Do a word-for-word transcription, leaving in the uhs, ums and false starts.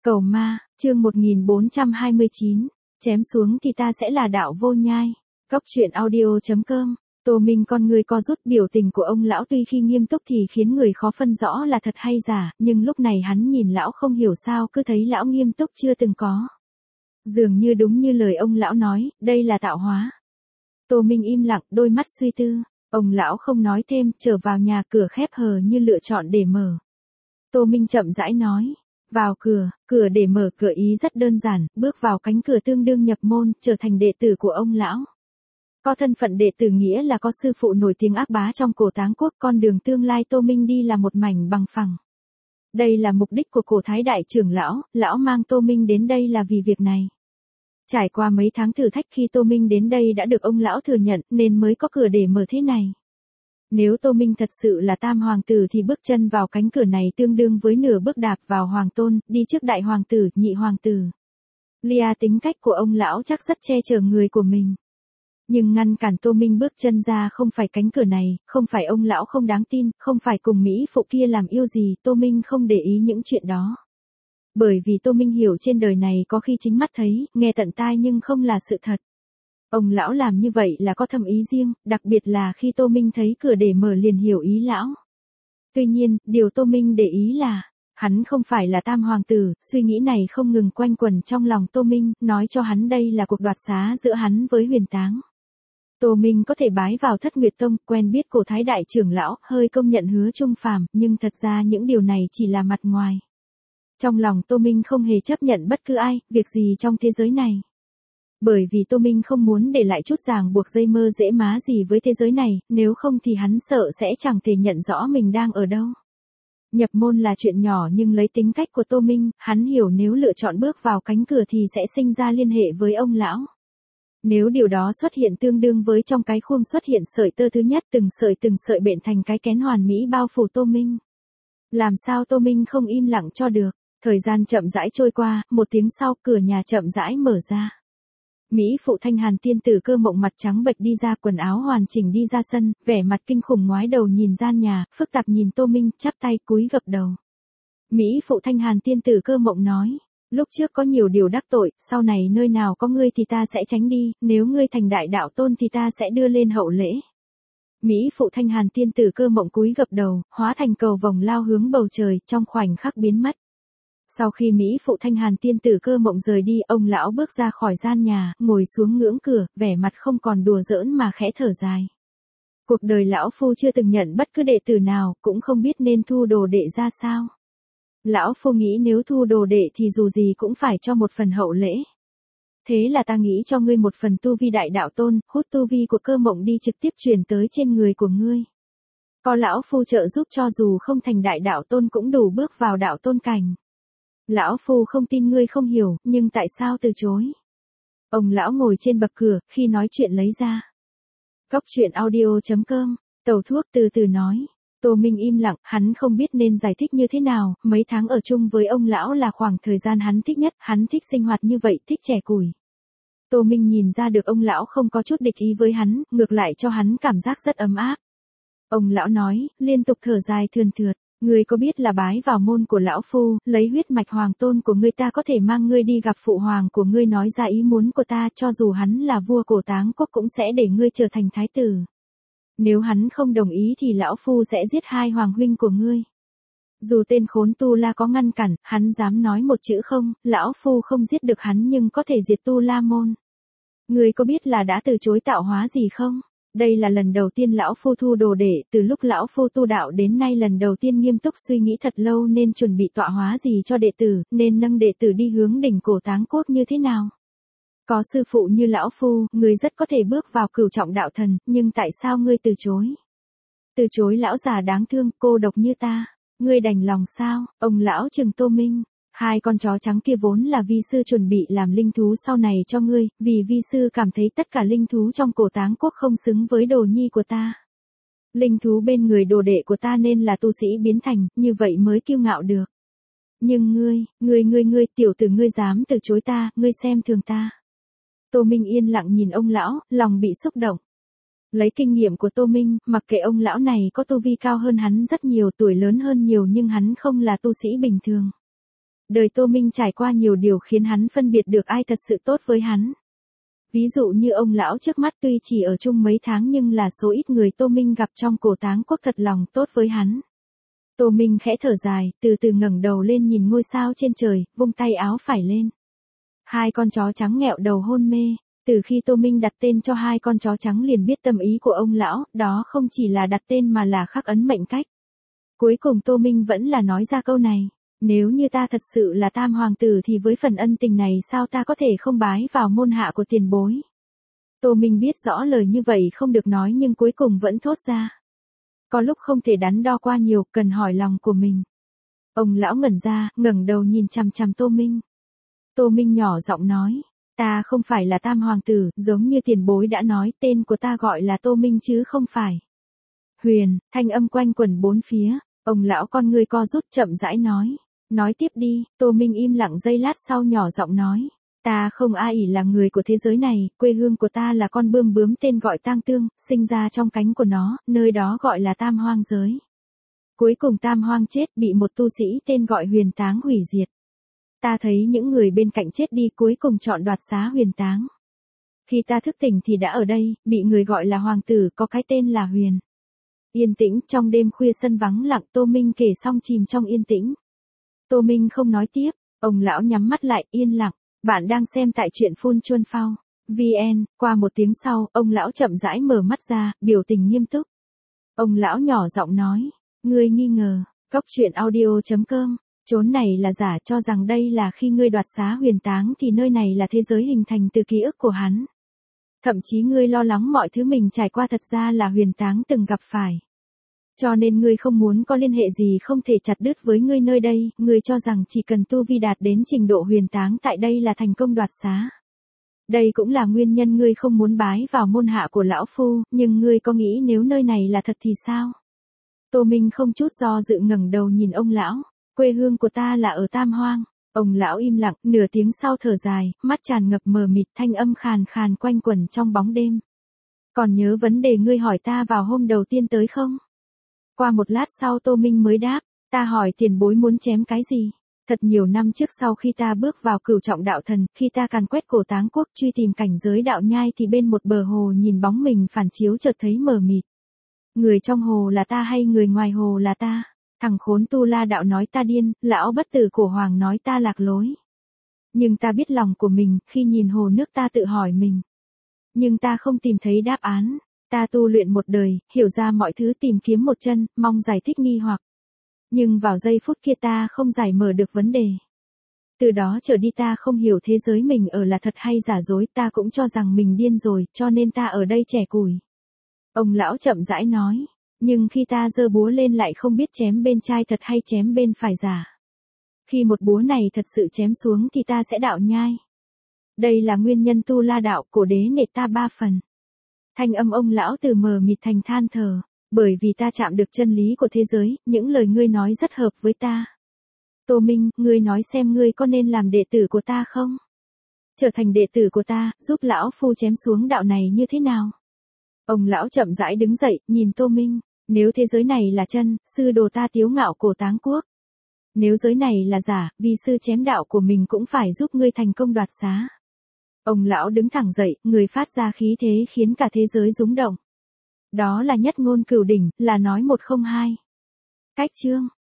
Cầu ma, chương một nghìn bốn trăm hai mươi chín, chém xuống thì ta sẽ là đạo vô nhai. Cóc truyện audio chấm com. Tô Minh con người co rút, biểu tình của ông lão tuy khi nghiêm túc thì khiến người khó phân rõ là thật hay giả, nhưng lúc này hắn nhìn lão không hiểu sao cứ thấy lão nghiêm túc chưa từng có. Dường như đúng như lời ông lão nói, đây là tạo hóa. Tô Minh im lặng, đôi mắt suy tư. Ông lão không nói thêm, trở vào nhà, cửa khép hờ như lựa chọn để mở. Tô Minh chậm rãi nói. Vào cửa, cửa để mở cửa ý rất đơn giản, bước vào cánh cửa tương đương nhập môn, trở thành đệ tử của ông lão. Có thân phận đệ tử nghĩa là có sư phụ nổi tiếng ác bá trong cổ Táng quốc, con đường tương lai Tô Minh đi là một mảnh bằng phẳng. Đây là mục đích của cổ Thái đại trưởng lão, lão mang Tô Minh đến đây là vì việc này. Trải qua mấy tháng thử thách khi Tô Minh đến đây đã được ông lão thừa nhận nên mới có cửa để mở thế này. Nếu Tô Minh thật sự là tam hoàng tử thì bước chân vào cánh cửa này tương đương với nửa bước đạp vào hoàng tôn, đi trước đại hoàng tử, nhị hoàng tử. Lia tính cách của ông lão chắc rất che chở người của mình. Nhưng ngăn cản Tô Minh bước chân ra không phải cánh cửa này, không phải ông lão không đáng tin, không phải cùng Mỹ phụ kia làm yêu gì, Tô Minh không để ý những chuyện đó. Bởi vì Tô Minh hiểu trên đời này có khi chính mắt thấy, nghe tận tai nhưng không là sự thật. Ông lão làm như vậy là có thâm ý riêng, đặc biệt là khi Tô Minh thấy cửa để mở liền hiểu ý lão. Tuy nhiên, điều Tô Minh để ý là, hắn không phải là tam hoàng tử, suy nghĩ này không ngừng quanh quẩn trong lòng Tô Minh, nói cho hắn đây là cuộc đoạt xá giữa hắn với Huyền Táng. Tô Minh có thể bái vào Thất Nguyệt Tông, quen biết cổ Thái đại trưởng lão, hơi công nhận hứa trung phàm, nhưng thật ra những điều này chỉ là mặt ngoài. Trong lòng Tô Minh không hề chấp nhận bất cứ ai, việc gì trong thế giới này. Bởi vì Tô Minh không muốn để lại chút ràng buộc dây mơ dễ má gì với thế giới này, nếu không thì hắn sợ sẽ chẳng thể nhận rõ mình đang ở đâu. Nhập môn là chuyện nhỏ nhưng lấy tính cách của Tô Minh, hắn hiểu nếu lựa chọn bước vào cánh cửa thì sẽ sinh ra liên hệ với ông lão. Nếu điều đó xuất hiện tương đương với trong cái khuôn xuất hiện sợi tơ thứ nhất, từng sợi từng sợi bện thành cái kén hoàn mỹ bao phủ Tô Minh. Làm sao Tô Minh không im lặng cho được. Thời gian chậm rãi trôi qua, một tiếng sau cửa nhà chậm rãi mở ra. Mỹ phụ Thanh Hàn tiên tử Cơ Mộng mặt trắng bệch đi ra, quần áo hoàn chỉnh đi ra sân, vẻ mặt kinh khủng ngoái đầu nhìn gian nhà, phức tạp nhìn Tô Minh, chắp tay cúi gập đầu. Mỹ phụ Thanh Hàn tiên tử Cơ Mộng nói, lúc trước có nhiều điều đắc tội, sau này nơi nào có ngươi thì ta sẽ tránh đi, nếu ngươi thành đại đạo tôn thì ta sẽ đưa lên hậu lễ. Mỹ phụ Thanh Hàn tiên tử Cơ Mộng cúi gập đầu, hóa thành cầu vồng lao hướng bầu trời, trong khoảnh khắc biến mất. Sau khi Mỹ phụ Thanh Hàn tiên tử Cơ Mộng rời đi, ông lão bước ra khỏi gian nhà, ngồi xuống ngưỡng cửa, vẻ mặt không còn đùa giỡn mà khẽ thở dài. Cuộc đời lão phu chưa từng nhận bất cứ đệ tử nào, cũng không biết nên thu đồ đệ ra sao. Lão phu nghĩ nếu thu đồ đệ thì dù gì cũng phải cho một phần hậu lễ. Thế là ta nghĩ cho ngươi một phần tu vi đại đạo tôn, hút tu vi của Cơ Mộng đi trực tiếp truyền tới trên người của ngươi. Có lão phu trợ giúp cho dù không thành đại đạo tôn cũng đủ bước vào đạo tôn cảnh. Lão phu không tin ngươi không hiểu, nhưng tại sao từ chối? Ông lão ngồi trên bậc cửa, khi nói chuyện lấy ra. Cóc truyện audio chấm com, tàu thuốc từ từ nói. Tô Minh im lặng, hắn không biết nên giải thích như thế nào, mấy tháng ở chung với ông lão là khoảng thời gian hắn thích nhất, hắn thích sinh hoạt như vậy, thích trẻ củi. Tô Minh nhìn ra được ông lão không có chút địch ý với hắn, ngược lại cho hắn cảm giác rất ấm áp. Ông lão nói, liên tục thở dài thườn thượt. Ngươi có biết là bái vào môn của lão phu, lấy huyết mạch hoàng tôn của ngươi ta có thể mang ngươi đi gặp phụ hoàng của ngươi nói ra ý muốn của ta, cho dù hắn là vua cổ Táng quốc cũng sẽ để ngươi trở thành thái tử. Nếu hắn không đồng ý thì lão phu sẽ giết hai hoàng huynh của ngươi. Dù tên khốn Tu La có ngăn cản, hắn dám nói một chữ không, lão phu không giết được hắn nhưng có thể diệt Tu La môn. Ngươi có biết là đã từ chối tạo hóa gì không? Đây là lần đầu tiên lão phu thu đồ đệ, từ lúc lão phu tu đạo đến nay lần đầu tiên nghiêm túc suy nghĩ thật lâu nên chuẩn bị tọa hóa gì cho đệ tử, nên nâng đệ tử đi hướng đỉnh cổ Táng quốc như thế nào. Có sư phụ như lão phu, ngươi rất có thể bước vào cửu trọng đạo thần, nhưng tại sao ngươi từ chối? Từ chối lão già đáng thương, cô độc như ta, ngươi đành lòng sao? Ông lão trừng Tô Minh. Hai con chó trắng kia vốn là vi sư chuẩn bị làm linh thú sau này cho ngươi, vì vi sư cảm thấy tất cả linh thú trong cổ Táng quốc không xứng với đồ nhi của ta. Linh thú bên người đồ đệ của ta nên là tu sĩ biến thành, như vậy mới kiêu ngạo được. Nhưng ngươi, ngươi ngươi ngươi tiểu tử ngươi dám từ chối ta, ngươi xem thường ta. Tô Minh yên lặng nhìn ông lão, lòng bị xúc động. Lấy kinh nghiệm của Tô Minh, mặc kệ ông lão này có tu vi cao hơn hắn rất nhiều, tuổi lớn hơn nhiều nhưng hắn không là tu sĩ bình thường. Đời Tô Minh trải qua nhiều điều khiến hắn phân biệt được ai thật sự tốt với hắn. Ví dụ như ông lão trước mắt tuy chỉ ở chung mấy tháng nhưng là số ít người Tô Minh gặp trong cổ táng quốc thật lòng tốt với hắn. Tô Minh khẽ thở dài, từ từ ngẩng đầu lên nhìn ngôi sao trên trời, vung tay áo phải lên. Hai con chó trắng nghẹo đầu hôn mê. Từ khi Tô Minh đặt tên cho hai con chó trắng liền biết tâm ý của ông lão, đó không chỉ là đặt tên mà là khắc ấn mệnh cách. Cuối cùng Tô Minh vẫn là nói ra câu này, nếu như ta thật sự là tam hoàng tử thì với phần ân tình này sao ta có thể không bái vào môn hạ của tiền bối. Tô Minh biết rõ lời như vậy không được nói nhưng cuối cùng vẫn thốt ra. Có lúc không thể đắn đo qua nhiều, cần hỏi lòng của mình. Ông lão ngẩn ra, ngẩng đầu nhìn chằm chằm Tô Minh. Tô Minh nhỏ giọng nói, ta không phải là tam hoàng tử, giống như tiền bối đã nói, tên của ta gọi là Tô Minh chứ không phải Huyền. Thanh âm quanh quẩn bốn phía, ông lão con người co rút chậm rãi nói, nói tiếp đi. Tô Minh im lặng giây lát sau nhỏ giọng nói, ta không a ỷ là người của thế giới này, quê hương của ta là con bươm bướm tên gọi Tang Tương, sinh ra trong cánh của nó, nơi đó gọi là Tam Hoang giới. Cuối cùng Tam Hoang chết, bị một tu sĩ tên gọi Huyền Táng hủy diệt. Ta thấy những người bên cạnh chết đi cuối cùng chọn đoạt xá Huyền Táng. Khi ta thức tỉnh thì đã ở đây, bị người gọi là hoàng tử, có cái tên là Huyền. Yên tĩnh, trong đêm khuya sân vắng lặng, Tô Minh kể xong chìm trong yên tĩnh. Tô Minh không nói tiếp, ông lão nhắm mắt lại, yên lặng. Bạn đang xem tại truyện Phun Chuân Phao. vê en, qua một tiếng sau, ông lão chậm rãi mở mắt ra, biểu tình nghiêm túc. Ông lão nhỏ giọng nói, ngươi nghi ngờ, cóc truyện audio chấm com, chốn này là giả, cho rằng đây là khi ngươi đoạt xá Huyền Táng thì nơi này là thế giới hình thành từ ký ức của hắn. Thậm chí ngươi lo lắng mọi thứ mình trải qua thật ra là Huyền Táng từng gặp phải. Cho nên ngươi không muốn có liên hệ gì không thể chặt đứt với ngươi nơi đây, ngươi cho rằng chỉ cần tu vi đạt đến trình độ Huyền Táng tại đây là thành công đoạt xá. Đây cũng là nguyên nhân ngươi không muốn bái vào môn hạ của lão phu, nhưng ngươi có nghĩ nếu nơi này là thật thì sao? Tô Minh không chút do dự ngẩng đầu nhìn ông lão, quê hương của ta là ở Tam Hoang. Ông lão im lặng, nửa tiếng sau thở dài, mắt tràn ngập mờ mịt, thanh âm khàn khàn quanh quẩn trong bóng đêm. Còn nhớ vấn đề ngươi hỏi ta vào hôm đầu tiên tới không? Qua một lát sau Tô Minh mới đáp, ta hỏi tiền bối muốn chém cái gì? Thật nhiều năm trước sau khi ta bước vào cửu trọng đạo thần, khi ta càn quét cổ táng quốc truy tìm cảnh giới đạo nhai thì bên một bờ hồ nhìn bóng mình phản chiếu chợt thấy mờ mịt. Người trong hồ là ta hay người ngoài hồ là ta? Thằng khốn Tu La đạo nói ta điên, lão bất tử cổ hoàng nói ta lạc lối. Nhưng ta biết lòng của mình, khi nhìn hồ nước ta tự hỏi mình. Nhưng ta không tìm thấy đáp án. Ta tu luyện một đời, hiểu ra mọi thứ tìm kiếm một chân, mong giải thích nghi hoặc. Nhưng vào giây phút kia ta không giải mở được vấn đề. Từ đó trở đi ta không hiểu thế giới mình ở là thật hay giả dối, ta cũng cho rằng mình điên rồi, cho nên ta ở đây trẻ củi. Ông lão chậm rãi nói, nhưng khi ta giơ búa lên lại không biết chém bên trái thật hay chém bên phải giả. Khi một búa này thật sự chém xuống thì ta sẽ đạo nhai. Đây là nguyên nhân Tu La đạo, cổ đế nệt ta ba phần. Thanh âm ông lão từ mờ mịt thành than thở, bởi vì ta chạm được chân lý của thế giới, những lời ngươi nói rất hợp với ta. Tô Minh, ngươi nói xem ngươi có nên làm đệ tử của ta không? Trở thành đệ tử của ta, giúp lão phu chém xuống đạo này như thế nào? Ông lão chậm rãi đứng dậy, nhìn Tô Minh, nếu thế giới này là chân, sư đồ ta tiếu ngạo cổ táng quốc. Nếu giới này là giả, vì sư chém đạo của mình cũng phải giúp ngươi thành công đoạt xá. Ông lão đứng thẳng dậy, người phát ra khí thế khiến cả thế giới rúng động. Đó là nhất ngôn cửu đỉnh, là nói một không hai. Cách chương